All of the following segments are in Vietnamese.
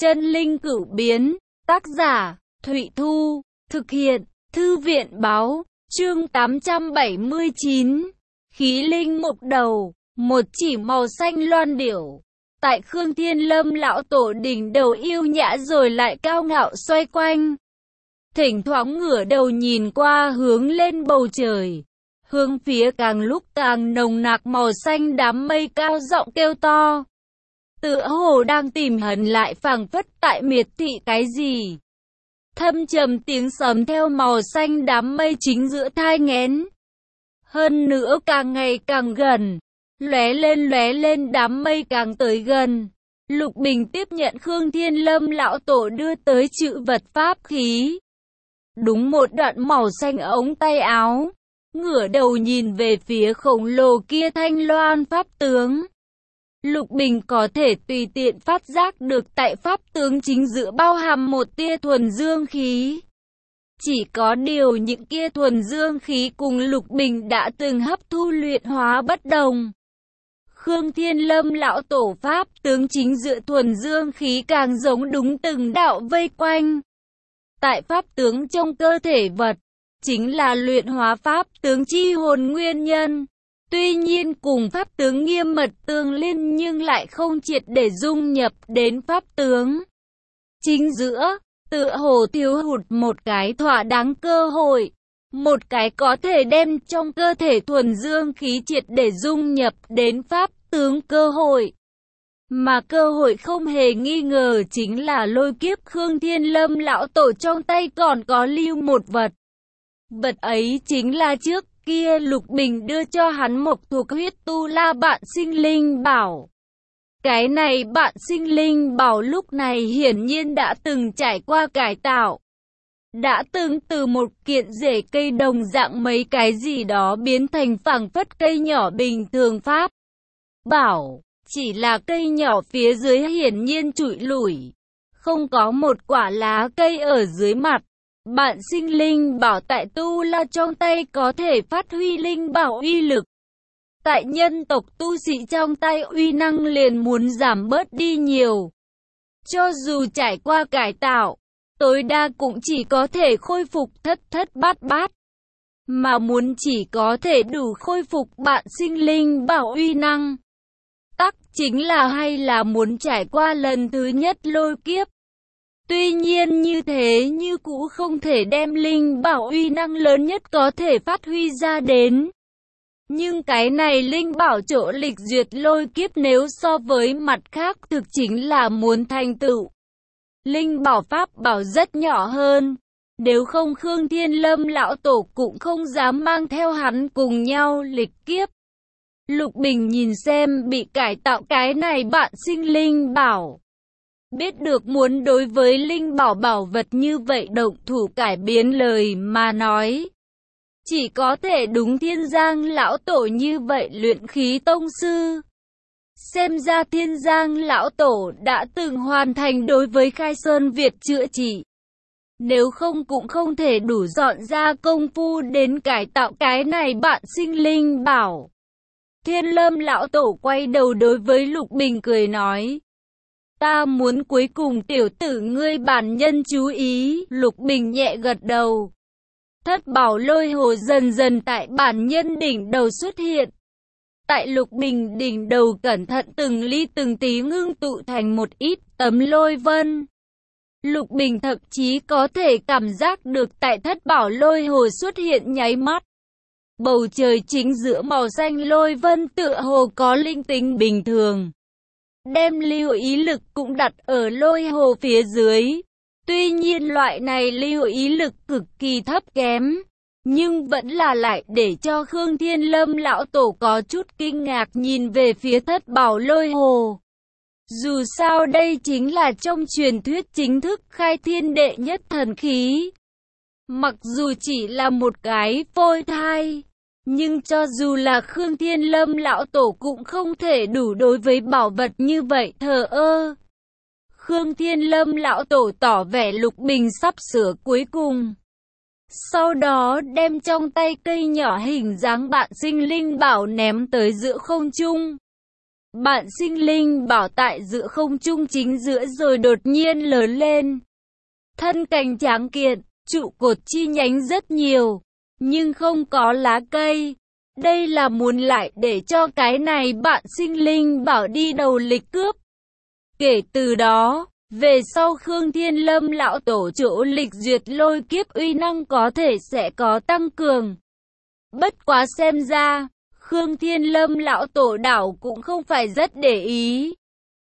Chân linh cửu biến, tác giả, Thụy Thu, thực hiện, Thư viện báo, chương 879, khí linh mộc đầu, một chỉ màu xanh loan điểu. Tại Khương Thiên Lâm lão tổ đỉnh đầu yêu nhã rồi lại cao ngạo xoay quanh. Thỉnh thoảng ngửa đầu nhìn qua hướng lên bầu trời. Hướng phía càng lúc càng nồng nặc màu xanh đám mây cao giọng kêu to. Tựa hồ đang tìm hận lại phảng phất tại miệt thị cái gì. Thâm trầm tiếng sấm theo màu xanh đám mây chính giữa tai nghén. Hơn nữa càng ngày càng gần, lóe lên đám mây càng tới gần. Lục Bình tiếp nhận Khương Thiên Lâm lão tổ đưa tới chữ vật pháp khí. Đúng một đoạn màu xanh ống tay áo. Ngửa đầu nhìn về phía khổng lồ kia thanh loan pháp tướng. Lục Bình có thể tùy tiện phát giác được tại pháp tướng chính giữa bao hàm một tia thuần dương khí. Chỉ có điều những kia thuần dương khí cùng Lục Bình đã từng hấp thu luyện hóa bất đồng. Khương Thiên Lâm lão tổ pháp tướng chính giữa thuần dương khí càng giống đúng từng đạo vây quanh. Tại pháp tướng trong cơ thể vật, chính là luyện hóa pháp tướng chi hồn nguyên nhân. Tuy nhiên cùng pháp tướng nghiêm mật tương liên nhưng lại không triệt để dung nhập đến pháp tướng. Chính giữa, tựa hồ thiếu hụt một cái thỏa đáng cơ hội. Một cái có thể đem trong cơ thể thuần dương khí triệt để dung nhập đến pháp tướng cơ hội. Mà cơ hội không hề nghi ngờ chính là lôi kiếp Khương Thiên Lâm lão tổ trong tay còn có lưu một vật. Vật ấy chính là trước kia Lục Bình đưa cho hắn một thuộc huyết tu la bạn sinh linh bảo. Cái này bạn sinh linh bảo lúc này hiển nhiên đã từng trải qua cải tạo. Đã từng từ một kiện rễ cây đồng dạng mấy cái gì đó biến thành phảng phất cây nhỏ bình thường pháp. Bảo, chỉ là cây nhỏ phía dưới hiển nhiên trụi lủi. Không có một quả lá cây ở dưới mặt. Bạn sinh linh bảo tại tu la trong tay có thể phát huy linh bảo uy lực. Tại nhân tộc tu sĩ trong tay uy năng liền muốn giảm bớt đi nhiều. Cho dù trải qua cải tạo, tối đa cũng chỉ có thể khôi phục thất bát bát. Mà muốn chỉ có thể đủ khôi phục bạn sinh linh bảo uy năng. Tắc chính là hay là muốn trải qua lần thứ nhất lôi kiếp. Tuy nhiên như thế như cũ không thể đem linh bảo uy năng lớn nhất có thể phát huy ra đến. Nhưng cái này linh bảo chỗ lịch duyệt lôi kiếp nếu so với mặt khác thực chính là muốn thành tựu. Linh bảo pháp bảo rất nhỏ hơn. Nếu không Khương Thiên Lâm lão tổ cũng không dám mang theo hắn cùng nhau lịch kiếp. Lục Bình nhìn xem bị cải tạo cái này bạn sinh linh bảo. Biết được muốn đối với linh bảo bảo vật như vậy động thủ cải biến lời mà nói. Chỉ có thể đúng Thiên Giang lão tổ như vậy luyện khí tông sư. Xem ra Thiên Giang lão tổ đã từng hoàn thành đối với Khai Sơn Việt chữa trị. Nếu không cũng không thể đủ dọn ra công phu đến cải tạo cái này bạn sinh linh bảo. Thiên Lâm lão tổ quay đầu đối với Lục Bình cười nói. Ta muốn cuối cùng tiểu tử ngươi bản nhân chú ý. Lục Bình nhẹ gật đầu. Thất bảo lôi hồ dần dần tại bản nhân đỉnh đầu xuất hiện. Tại Lục Bình đỉnh đầu cẩn thận từng ly từng tí ngưng tụ thành một ít tấm lôi vân. Lục Bình thậm chí có thể cảm giác được tại thất bảo lôi hồ xuất hiện nháy mắt. Bầu trời chính giữa màu xanh lôi vân tựa hồ có linh tính bình thường. Đem lưu ý lực cũng đặt ở lôi hồ phía dưới. Tuy nhiên loại này lưu ý lực cực kỳ thấp kém. Nhưng vẫn là lại để cho Khương Thiên Lâm lão tổ có chút kinh ngạc nhìn về phía thất bảo lôi hồ. Dù sao đây chính là trong truyền thuyết chính thức khai thiên đệ nhất thần khí. Mặc dù chỉ là một cái phôi thai. Nhưng cho dù là Khương Thiên Lâm lão tổ cũng không thể đủ đối với bảo vật như vậy thờ ơ. Khương Thiên Lâm lão tổ tỏ vẻ Lục Bình sắp sửa cuối cùng. Sau đó đem trong tay cây nhỏ hình dáng bạn sinh linh bảo ném tới giữa không trung. Bạn sinh linh bảo tại giữa không trung chính giữa rồi đột nhiên lớn lên. Thân cành tráng kiện, trụ cột chi nhánh rất nhiều, nhưng không có lá cây. Đây là muốn lại để cho cái này bạn sinh linh bảo đi đầu lịch cướp. Kể từ đó, về sau Khương Thiên Lâm lão tổ chỗ lịch duyệt lôi kiếp uy năng có thể sẽ có tăng cường. Bất quá xem ra, Khương Thiên Lâm lão tổ đảo cũng không phải rất để ý.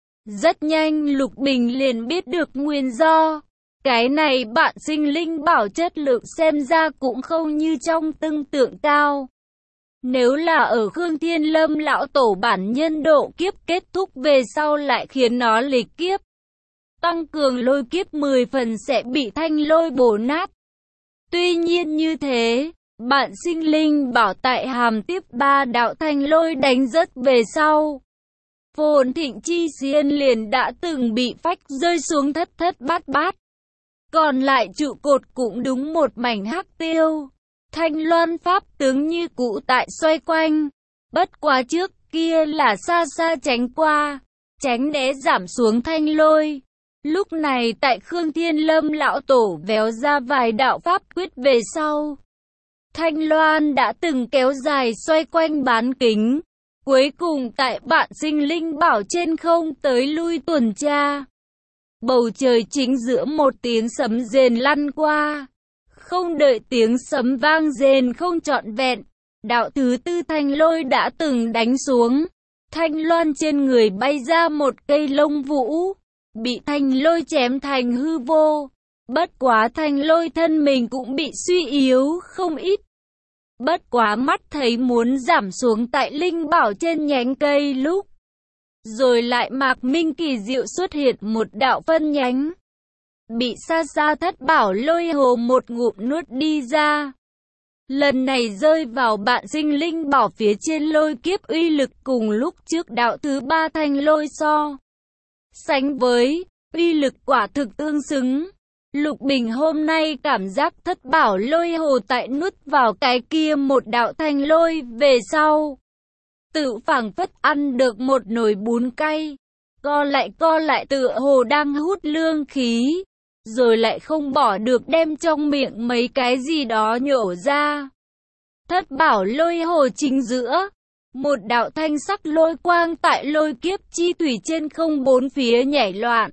Rất nhanh Lục Bình liền biết được nguyên do. Cái này bạn sinh linh bảo chất lượng xem ra cũng không như trong tưởng tượng cao. Nếu là ở Khương Thiên Lâm lão tổ bản nhân độ kiếp kết thúc về sau lại khiến nó lịch kiếp. Tăng cường lôi kiếp 10 phần sẽ bị thanh lôi bổ nát. Tuy nhiên như thế, bạn sinh linh bảo tại hàm tiếp 3 đạo thanh lôi đánh rớt về sau. Phồn Thịnh Chi Xiên liền đã từng bị phách rơi xuống thất thất bát bát. Còn lại trụ cột cũng đúng một mảnh hắc tiêu. Thanh loan pháp tướng như cũ tại xoay quanh. Bất quá trước kia là xa xa tránh qua, tránh né giảm xuống thanh lôi. Lúc này tại Khương Thiên Lâm lão tổ véo ra vài đạo pháp quyết về sau. Thanh loan đã từng kéo dài xoay quanh bán kính. Cuối cùng tại bạn sinh linh bảo trên không tới lui tuần tra. Bầu trời chính giữa một tiếng sấm rền lăn qua. Không đợi tiếng sấm vang rền không trọn vẹn, đạo thứ tư thanh lôi đã từng đánh xuống. Thanh loan trên người bay ra một cây lông vũ, bị thanh lôi chém thành hư vô. Bất quá thanh lôi thân mình cũng bị suy yếu không ít. Bất quá mắt thấy muốn giảm xuống tại linh bảo trên nhánh cây lúc. Rồi lại mạc minh kỳ diệu xuất hiện một đạo phân nhánh. Bị xa xa thất bảo lôi hồ một ngụm nuốt đi ra. Lần này rơi vào bạn sinh linh bảo phía trên lôi kiếp uy lực cùng lúc trước đạo thứ 3 thanh lôi so. Sánh với, uy lực quả thực tương xứng. Lục Bình hôm nay cảm giác thất bảo lôi hồ tại nuốt vào cái kia một đạo thanh lôi về sau. Tự phảng phất ăn được một nồi bún cay. Co lại tựa hồ đang hút lương khí. Rồi lại không bỏ được đem trong miệng mấy cái gì đó nhổ ra. Thất bảo lôi hồ chính giữa. Một đạo thanh sắc lôi quang tại lôi kiếp chi thủy trên không bốn phía nhảy loạn.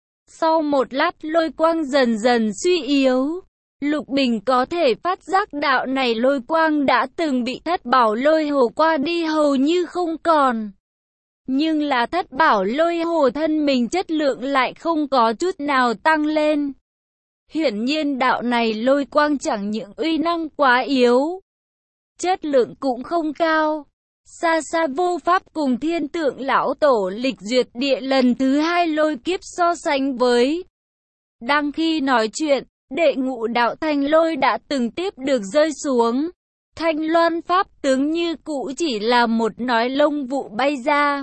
Sau một lát lôi quang dần dần suy yếu. Lục Bình có thể phát giác đạo này lôi quang đã từng bị thất bảo lôi hồ qua đi hầu như không còn. Nhưng là thất bảo lôi hồ thân mình chất lượng lại không có chút nào tăng lên. Hiển nhiên đạo này lôi quang chẳng những uy năng quá yếu, chất lượng cũng không cao. Xa xa vô pháp cùng thiên tượng lão tổ lịch duyệt địa lần thứ 2 lôi kiếp so sánh với. Đang khi nói chuyện, đệ ngũ đạo thanh lôi đã từng tiếp được rơi xuống. Thanh loan pháp tướng như cũ chỉ là một nói lông vụ bay ra.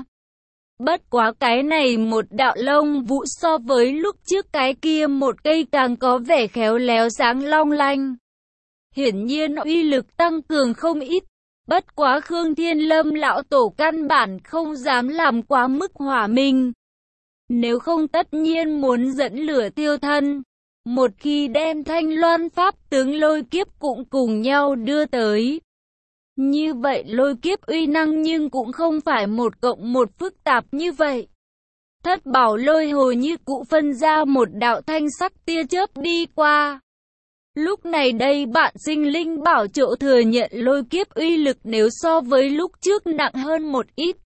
Bất quá cái này một đạo lông vũ so với lúc trước cái kia một cây càng có vẻ khéo léo sáng long lanh. Hiển nhiên uy lực tăng cường không ít. Bất quá Khương Thiên Lâm lão tổ căn bản không dám làm quá mức hỏa minh. Nếu không tất nhiên muốn dẫn lửa tiêu thân. Một khi đem thanh loan pháp tướng lôi kiếp cũng cùng nhau đưa tới. Như vậy lôi kiếp uy năng nhưng cũng không phải 1+1 phức tạp như vậy. Thất bảo lôi hồ như cũ phân ra một đạo thanh sắc tia chớp đi qua. Lúc này đây bạn sinh linh bảo chỗ thừa nhận lôi kiếp uy lực nếu so với lúc trước nặng hơn một ít.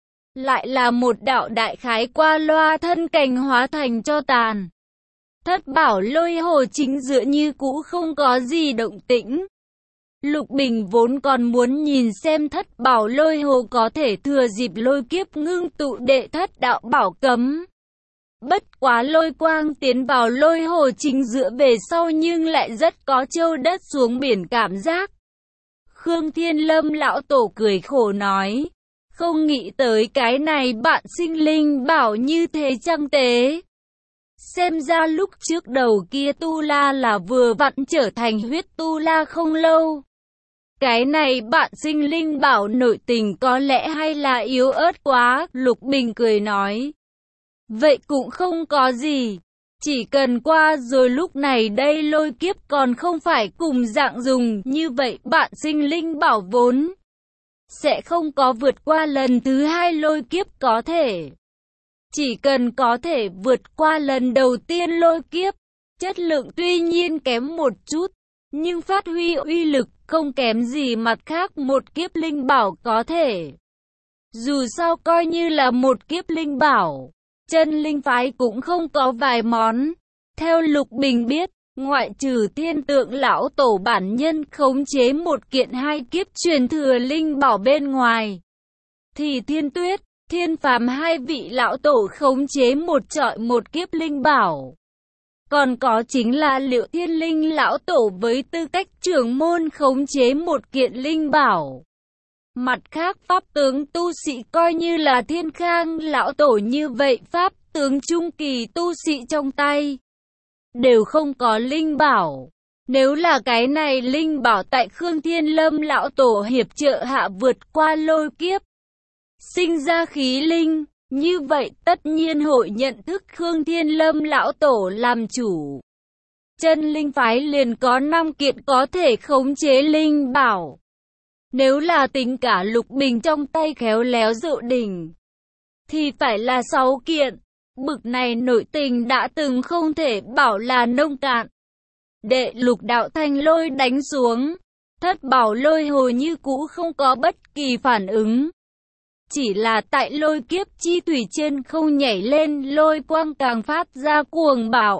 Lại là một đạo đại khái qua loa thân cành hóa thành cho tàn. Thất bảo lôi hồ chính giữa như cũ không có gì động tĩnh. Lục Bình vốn còn muốn nhìn xem thất bảo lôi hồ có thể thừa dịp lôi kiếp ngưng tụ đệ thất đạo bảo cấm. Bất quá lôi quang tiến vào lôi hồ chính giữa về sau nhưng lại rất có trâu đất xuống biển cảm giác. Khương Thiên Lâm lão tổ cười khổ nói, không nghĩ tới cái này bạn sinh linh bảo như thế chăng tế. Xem ra lúc trước đầu kia tu la là vừa vặn trở thành huyết tu la không lâu. Cái này bạn sinh linh bảo nội tình có lẽ hay là yếu ớt quá, Lục Bình cười nói. Vậy cũng không có gì. Chỉ cần qua rồi lúc này đây lôi kiếp còn không phải cùng dạng dùng như vậy bạn sinh linh bảo vốn sẽ không có vượt qua lần thứ hai lôi kiếp có thể. Chỉ cần có thể vượt qua lần đầu tiên lôi kiếp, chất lượng tuy nhiên kém một chút, nhưng phát huy uy lực không kém gì mặt khác một kiếp linh bảo có thể. Dù sao coi như là một kiếp linh bảo, chân linh phái cũng không có vài món. Theo Lục Bình biết, ngoại trừ Thiên Tượng lão tổ bản nhân khống chế một kiện hai kiếp truyền thừa linh bảo bên ngoài, thì Thiên Tuyết, Thiên Phàm hai vị lão tổ khống chế một trọi một kiếp linh bảo. Còn có chính là Liệu Thiên Linh lão tổ với tư cách trưởng môn khống chế một kiện linh bảo. Mặt khác pháp tướng tu sĩ coi như là Thiên Khang lão tổ như vậy pháp tướng trung kỳ tu sĩ trong tay đều không có linh bảo. Nếu là cái này linh bảo tại Khương Thiên Lâm lão tổ hiệp trợ hạ vượt qua lôi kiếp, sinh ra khí linh, như vậy tất nhiên hội nhận thức Khương Thiên Lâm lão tổ làm chủ. Chân linh phái liền có 5 kiện có thể khống chế linh bảo. Nếu là tính cả Lục Bình trong tay khéo léo Diệu Đỉnh, thì phải là 6 kiện. Bực này nội tình đã từng không thể bảo là nông cạn. Đệ Lục đạo thanh lôi đánh xuống, thất bảo lôi hồ như cũ không có bất kỳ phản ứng. Chỉ là tại lôi kiếp chi thủy trên không nhảy lên lôi quang càng phát ra cuồng bạo.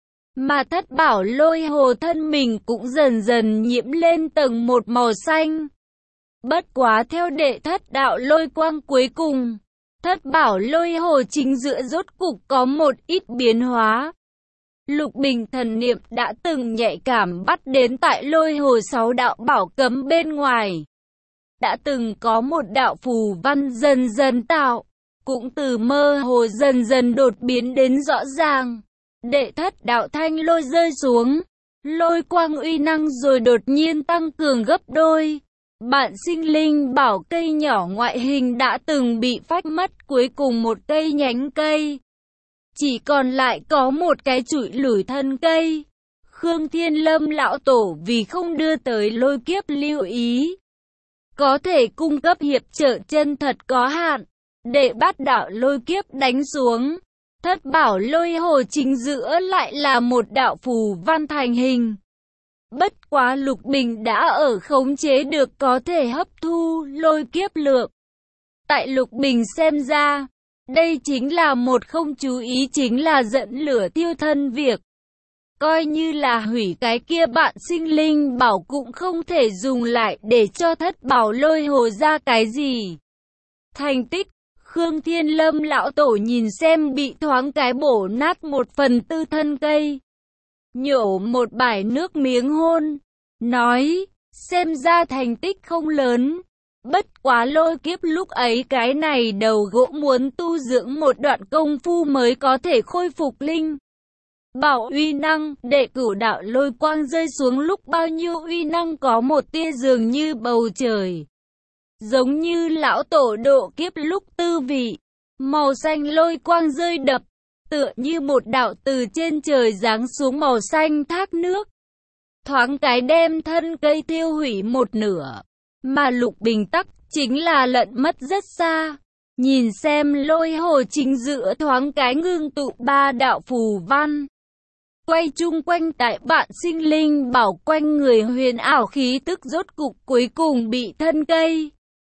Mà thất bảo lôi hồ thân mình cũng dần dần nhiễm lên tầng một màu xanh. Bất quá theo đệ thất đạo lôi quang cuối cùng, thất bảo lôi hồ chính giữa rốt cục có một ít biến hóa. Lục Bình thần niệm đã từng nhạy cảm bắt đến tại lôi hồ 6 đạo bảo cấm bên ngoài. Đã từng có một đạo phù văn dần dần tạo, cũng từ mơ hồ dần dần đột biến đến rõ ràng. Đệ thất đạo thanh lôi rơi xuống, lôi quang uy năng rồi đột nhiên tăng cường gấp đôi. Bạn sinh linh bảo cây nhỏ ngoại hình đã từng bị phách mất cuối cùng một cây nhánh cây. Chỉ còn lại có một cái trụi lủi thân cây. Khương Thiên Lâm lão tổ vì không đưa tới lôi kiếp lưu ý, có thể cung cấp hiệp trợ chân thật có hạn. Để bát đạo lôi kiếp đánh xuống, thất bảo lôi hồ chính giữa lại là một đạo phù văn thành hình. Bất quá Lục Bình đã ở khống chế được có thể hấp thu lôi kiếp lượng. Tại Lục Bình xem ra, đây chính là một không chú ý chính là dẫn lửa tiêu thân việc. Coi như là hủy cái kia bạn sinh linh bảo cũng không thể dùng lại để cho thất bảo lôi hồ ra cái gì. Thành tích, Khương Thiên Lâm lão tổ nhìn xem bị thoáng cái bổ nát 1/4 thân cây. Nhổ một bãi nước miếng hôn, nói, xem ra thành tích không lớn. Bất quá lôi kiếp lúc ấy cái này đầu gỗ muốn tu dưỡng một đoạn công phu mới có thể khôi phục linh bảo uy năng. Đệ cửu đạo lôi quang rơi xuống lúc bao nhiêu uy năng có một tia dường như bầu trời. Giống như lão tổ độ kiếp lúc tư vị, màu xanh lôi quang rơi đập, tựa như một đạo từ trên trời giáng xuống màu xanh thác nước. Thoáng cái đem thân cây tiêu hủy một nửa, mà Lục Bình tắc chính là lận mất rất xa. Nhìn xem lôi hồ chính giữa thoáng cái ngưng tụ 3 đạo phù văn. Quay chung quanh tại bạn sinh linh bảo quanh người huyền ảo khí tức rốt cục cuối cùng bị thân cây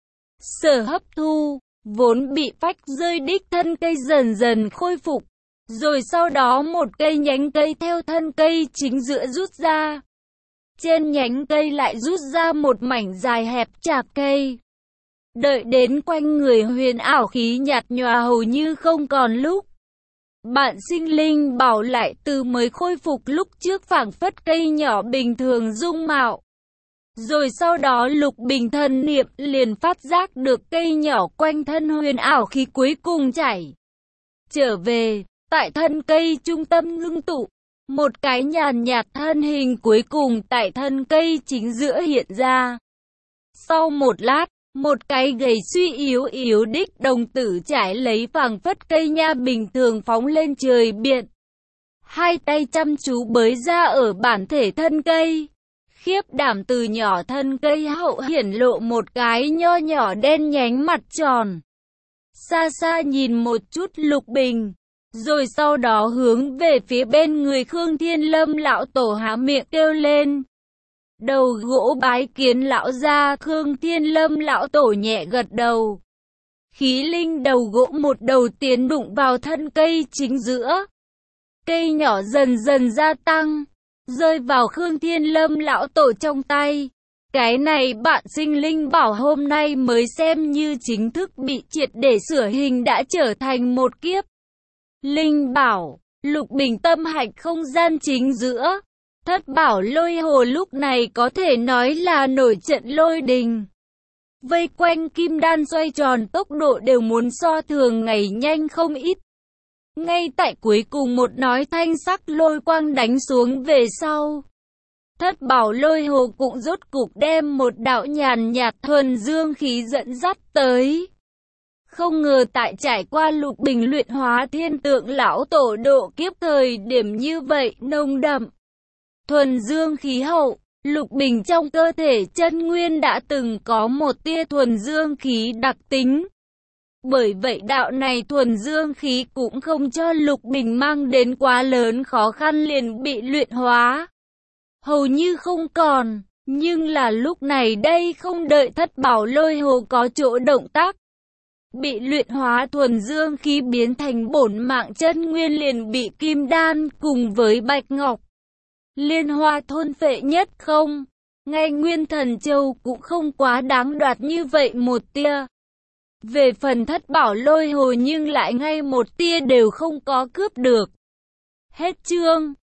sở hấp thu, vốn bị phách rơi đích thân cây dần dần khôi phục. Rồi sau đó một cây nhánh cây theo thân cây chính giữa rút ra. Trên nhánh cây lại rút ra một mảnh dài hẹp chạc cây. Đợi đến quanh người huyền ảo khí nhạt nhòa hầu như không còn lúc, bạn sinh linh bảo lại từ mới khôi phục lúc trước phảng phất cây nhỏ bình thường dung mạo. Rồi sau đó Lục Bình thần niệm liền phát giác được cây nhỏ quanh thân huyền ảo khí cuối cùng chảy trở về. Tại thân cây trung tâm ngưng tụ, một cái nhàn nhạt thân hình cuối cùng tại thân cây chính giữa hiện ra. Sau một lát, một cái gầy suy yếu yếu đích đồng tử trải lấy phảng phất cây nha bình thường phóng lên trời biện. Hai tay chăm chú bới ra ở bản thể thân cây. Khiếp đảm từ nhỏ thân cây hậu hiển lộ một cái nho nhỏ đen nhánh mặt tròn. Xa xa nhìn một chút Lục Bình, rồi sau đó hướng về phía bên người Khương Thiên Lâm lão tổ há miệng kêu lên. Đầu gỗ bái kiến lão gia. Khương Thiên Lâm lão tổ nhẹ gật đầu. Khí linh đầu gỗ một đầu tiến đụng vào thân cây chính giữa. Cây nhỏ dần dần gia tăng, rơi vào Khương Thiên Lâm lão tổ trong tay. Cái này bạn sinh linh bảo hôm nay mới xem như chính thức bị triệt để sửa hình đã trở thành một kiếp linh bảo. Lục Bình tâm hạch không gian chính giữa. Thất bảo lôi hồ lúc này có thể nói là nổi trận lôi đình. Vây quanh kim đan xoay tròn tốc độ đều muốn so thường ngày nhanh không ít. Ngay tại cuối cùng một nói thanh sắc lôi quang đánh xuống về sau. Thất bảo lôi hồ cũng rốt cục đem một đạo nhàn nhạt thuần dương khí dẫn dắt tới. Không ngờ tại trải qua Lục Bình luyện hóa thiên tượng lão tổ độ kiếp thời điểm như vậy nồng đậm. Thuần dương khí hậu, Lục Bình trong cơ thể chân nguyên đã từng có một tia thuần dương khí đặc tính. Bởi vậy đạo này thuần dương khí cũng không cho Lục Bình mang đến quá lớn khó khăn liền bị luyện hóa. Hầu như không còn, nhưng là lúc này đây không đợi thất bảo lôi hồ có chỗ động tác. Bị luyện hóa thuần dương khí biến thành bổn mạng chân nguyên liền bị kim đan cùng với bạch ngọc liên hoa thôn phệ nhất không. Ngay nguyên thần châu cũng không quá đáng đoạt như vậy một tia. Về phần thất bảo lôi hồ nhưng lại ngay một tia đều không có cướp được. Hết chương.